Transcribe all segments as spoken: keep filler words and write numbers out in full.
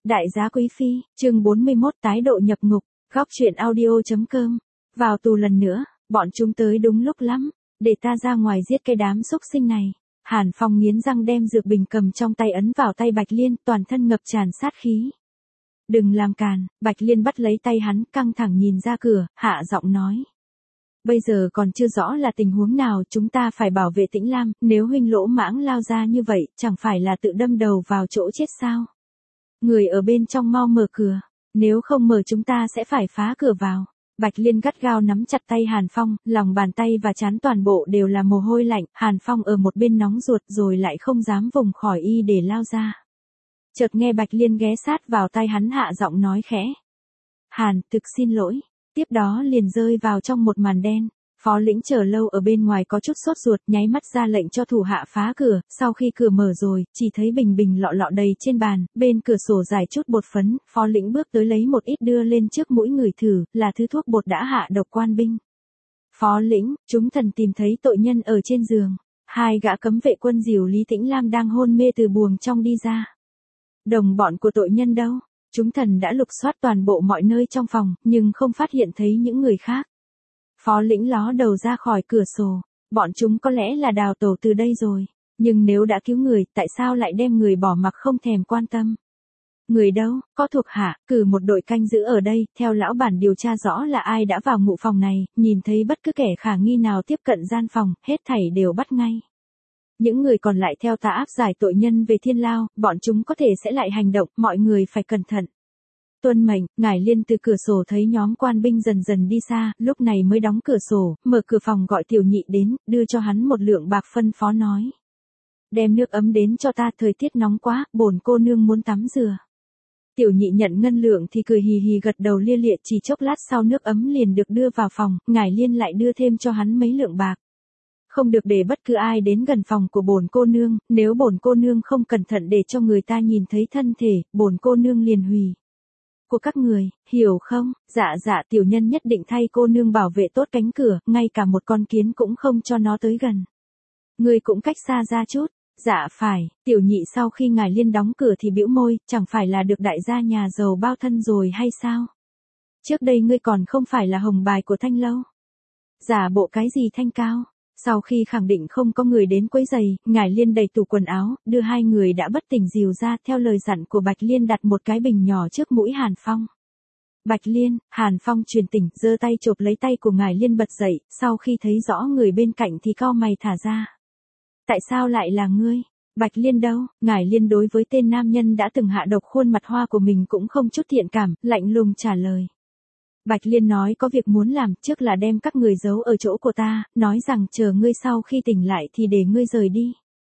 Đại giá quý phi, chương bốn mươi mốt tái độ nhập ngục, góc truyện audio.com. Vào tù lần nữa, bọn chúng tới đúng lúc lắm, để ta ra ngoài giết cái đám xúc sinh này. Hàn Phong nghiến răng đem dược bình cầm trong tay ấn vào tay Bạch Liên, toàn thân ngập tràn sát khí. Đừng làm càn, Bạch Liên bắt lấy tay hắn, căng thẳng nhìn ra cửa, hạ giọng nói. Bây giờ còn chưa rõ là tình huống nào, chúng ta phải bảo vệ Tĩnh Lam, nếu huynh lỗ mãng lao ra như vậy, chẳng phải là tự đâm đầu vào chỗ chết sao? Người ở bên trong mau mở cửa, nếu không mở chúng ta sẽ phải phá cửa vào. Bạch Liên gắt gao nắm chặt tay Hàn Phong, lòng bàn tay và trán toàn bộ đều là mồ hôi lạnh, Hàn Phong ở một bên nóng ruột rồi lại không dám vùng khỏi y để lao ra. Chợt nghe Bạch Liên ghé sát vào tai hắn hạ giọng nói khẽ. Hàn, thực xin lỗi. Tiếp đó liền rơi vào trong một màn đen. Phó lĩnh chờ lâu ở bên ngoài có chút sốt ruột, nháy mắt ra lệnh cho thủ hạ phá cửa, sau khi cửa mở rồi, chỉ thấy bình bình lọ lọ đầy trên bàn, bên cửa sổ dài chút bột phấn, phó lĩnh bước tới lấy một ít đưa lên trước mũi người thử, là thứ thuốc bột đã hạ độc quan binh. Phó lĩnh, chúng thần tìm thấy tội nhân ở trên giường, hai gã cấm vệ quân dìu Lý Tĩnh Lam đang hôn mê từ buồng trong đi ra. Đồng bọn của tội nhân đâu? Chúng thần đã lục soát toàn bộ mọi nơi trong phòng, nhưng không phát hiện thấy những người khác. Phó lĩnh ló đầu ra khỏi cửa sổ, bọn chúng có lẽ là đào tẩu từ đây rồi, nhưng nếu đã cứu người, tại sao lại đem người bỏ mặc không thèm quan tâm? Người đâu, có thuộc hạ, cử một đội canh giữ ở đây, theo lão bản điều tra rõ là ai đã vào ngụ phòng này, nhìn thấy bất cứ kẻ khả nghi nào tiếp cận gian phòng, hết thảy đều bắt ngay. Những người còn lại theo ta áp giải tội nhân về thiên lao, bọn chúng có thể sẽ lại hành động, mọi người phải cẩn thận. Tuân mệnh, Ngải Liên từ cửa sổ thấy nhóm quan binh dần dần đi xa, lúc này mới đóng cửa sổ, mở cửa phòng gọi Tiểu Nhị đến, đưa cho hắn một lượng bạc phân phó nói. Đem nước ấm đến cho ta, thời tiết nóng quá, bổn cô nương muốn tắm rửa. Tiểu Nhị nhận ngân lượng thì cười hì hì gật đầu lia lịa, chỉ chốc lát sau nước ấm liền được đưa vào phòng, Ngải Liên lại đưa thêm cho hắn mấy lượng bạc. Không được để bất cứ ai đến gần phòng của bổn cô nương, nếu bổn cô nương không cẩn thận để cho người ta nhìn thấy thân thể, bổn cô nương liền hủy của các người, hiểu không? Dạ dạ, tiểu nhân nhất định thay cô nương bảo vệ tốt cánh cửa, ngay cả một con kiến cũng không cho nó tới gần. Người cũng cách xa ra chút. Dạ phải, Tiểu Nhị sau khi Ngải Liên đóng cửa thì bĩu môi, chẳng phải là được đại gia nhà giàu bao thân rồi hay sao? Trước đây ngươi còn không phải là hồng bài của Thanh Lâu. Giả bộ cái gì Thanh Cao? Sau khi khẳng định không có người đến quấy giày, Ngải Liên đẩy tủ quần áo, đưa hai người đã bất tỉnh dìu ra, theo lời dặn của Bạch Liên đặt một cái bình nhỏ trước mũi Hàn Phong. Bạch Liên, Hàn Phong truyền tỉnh, giơ tay chộp lấy tay của Ngải Liên bật dậy, sau khi thấy rõ người bên cạnh thì cau mày thả ra. Tại sao lại là ngươi? Bạch Liên đâu? Ngải Liên đối với tên nam nhân đã từng hạ độc khuôn mặt hoa của mình cũng không chút thiện cảm, lạnh lùng trả lời. Bạch Liên nói có việc muốn làm, trước là đem các người giấu ở chỗ của ta, nói rằng chờ ngươi sau khi tỉnh lại thì để ngươi rời đi.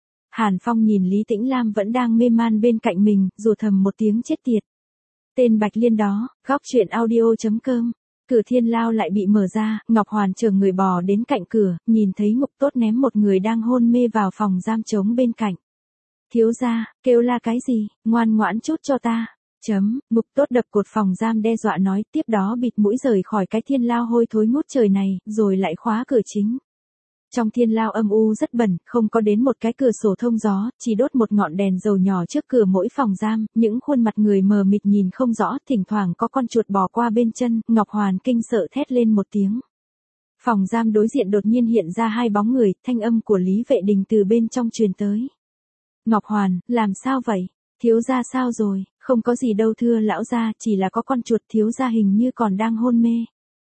Hàn Phong nhìn Lý Tĩnh Lam vẫn đang mê man bên cạnh mình, rủa thầm một tiếng chết tiệt. Tên Bạch Liên đó, góc truyện audio.com. Cửa thiên lao lại bị mở ra, Ngọc Hoàn chở người bò đến cạnh cửa, nhìn thấy Ngục Tốt ném một người đang hôn mê vào phòng giam trống bên cạnh. Thiếu gia, kêu la cái gì, ngoan ngoãn chút cho ta. Chấm, Ngục Tốt đập cột phòng giam đe dọa nói, tiếp đó bịt mũi rời khỏi cái thiên lao hôi thối ngút trời này, rồi lại khóa cửa chính. Trong thiên lao âm u rất bẩn, không có đến một cái cửa sổ thông gió, chỉ đốt một ngọn đèn dầu nhỏ trước cửa mỗi phòng giam, những khuôn mặt người mờ mịt nhìn không rõ, thỉnh thoảng có con chuột bò qua bên chân, Ngọc Hoàn kinh sợ thét lên một tiếng. Phòng giam đối diện đột nhiên hiện ra hai bóng người, thanh âm của Lý Vệ Đình từ bên trong truyền tới. Ngọc Hoàn, làm sao vậy? Thiếu gia sao rồi? Không có gì đâu thưa lão gia, chỉ là có con chuột, thiếu gia hình như còn đang hôn mê.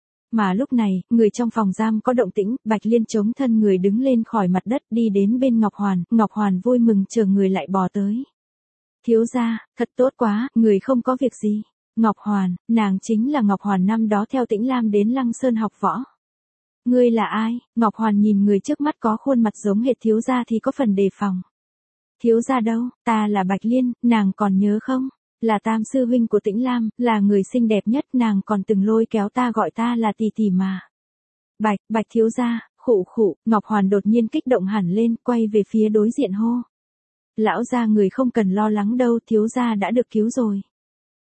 Mà lúc này, người trong phòng giam có động tĩnh, Bạch Liên chống thân người đứng lên khỏi mặt đất đi đến bên Ngọc Hoàn, Ngọc Hoàn vui mừng chờ người lại bò tới. Thiếu gia, thật tốt quá, người không có việc gì. Ngọc Hoàn, nàng chính là Ngọc Hoàn năm đó theo Tĩnh Lam đến Lăng Sơn học võ. Ngươi là ai? Ngọc Hoàn nhìn người trước mắt có khuôn mặt giống hệt thiếu gia thì có phần đề phòng. Thiếu gia đâu, ta là Bạch Liên, nàng còn nhớ không? Là tam sư huynh của Tĩnh Lam, là người xinh đẹp nhất, nàng còn từng lôi kéo ta gọi ta là tỷ tỷ mà. Bạch, Bạch thiếu gia, khụ khụ, Ngọc Hoàn đột nhiên kích động hẳn lên, quay về phía đối diện hô. Lão gia người không cần lo lắng đâu, thiếu gia đã được cứu rồi.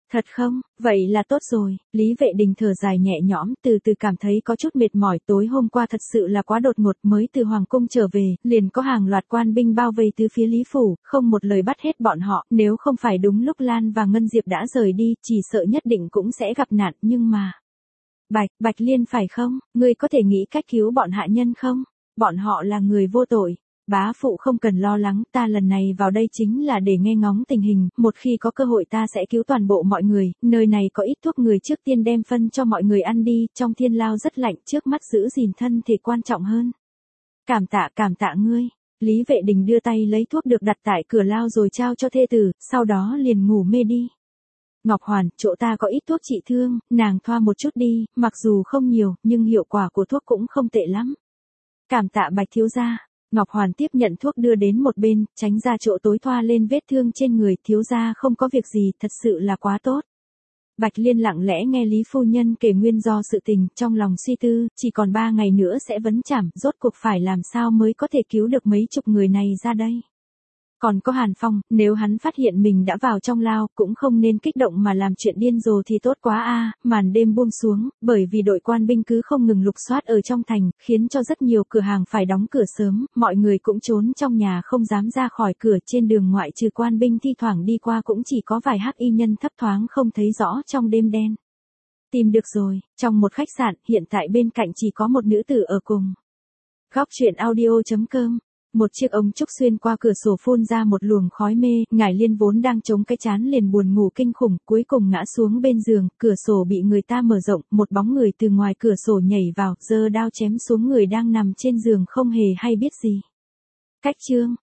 Thật không? Vậy là tốt rồi. Lý Vệ Đình thở dài nhẹ nhõm, từ từ cảm thấy có chút mệt mỏi. Tối hôm qua thật sự là quá đột ngột, mới từ Hoàng cung trở về, liền có hàng loạt quan binh bao vây từ phía Lý Phủ, không một lời bắt hết bọn họ. Nếu không phải đúng lúc Lan và Ngân Diệp đã rời đi, chỉ sợ nhất định cũng sẽ gặp nạn. Nhưng mà... Bạch, Bạch Liên phải không? Ngươi có thể nghĩ cách cứu bọn hạ nhân không? Bọn họ là người vô tội. Bá phụ không cần lo lắng, ta lần này vào đây chính là để nghe ngóng tình hình, một khi có cơ hội ta sẽ cứu toàn bộ mọi người, nơi này có ít thuốc người trước tiên đem phân cho mọi người ăn đi, trong thiên lao rất lạnh, trước mắt giữ gìn thân thể quan trọng hơn. Cảm tạ cảm tạ ngươi. Lý Vệ Đình đưa tay lấy thuốc được đặt tại cửa lao rồi trao cho thê tử, sau đó liền ngủ mê đi. Ngọc Hoàn, chỗ ta có ít thuốc trị thương, nàng thoa một chút đi, mặc dù không nhiều, nhưng hiệu quả của thuốc cũng không tệ lắm. Cảm tạ Bạch thiếu gia. Ngọc Hoàn tiếp nhận thuốc đưa đến một bên, tránh ra chỗ tối thoa lên vết thương trên người, thiếu gia không có việc gì, thật sự là quá tốt. Bạch Liên lặng lẽ nghe Lý phu nhân kể nguyên do sự tình, trong lòng suy tư, chỉ còn ba ngày nữa sẽ vấn chảm, rốt cuộc phải làm sao mới có thể cứu được mấy chục người này ra đây. Còn có Hàn Phong, nếu hắn phát hiện mình đã vào trong lao, cũng không nên kích động mà làm chuyện điên rồ thì tốt quá a. Màn đêm buông xuống, bởi vì đội quan binh cứ không ngừng lục soát ở trong thành, khiến cho rất nhiều cửa hàng phải đóng cửa sớm, mọi người cũng trốn trong nhà không dám ra khỏi cửa, trên đường ngoại trừ quan binh thi thoảng đi qua cũng chỉ có vài hắc y nhân thấp thoáng không thấy rõ trong đêm đen. Tìm được rồi, trong một khách sạn, hiện tại bên cạnh chỉ có một nữ tử ở cùng. Góc truyện audio chấm com. Một chiếc ống trúc xuyên qua cửa sổ phun ra một luồng khói mê, Ngải Liên vốn đang chống cái trán liền buồn ngủ kinh khủng, cuối cùng ngã xuống bên giường, cửa sổ bị người ta mở rộng, một bóng người từ ngoài cửa sổ nhảy vào, giơ đao chém xuống người đang nằm trên giường không hề hay biết gì. Cách chương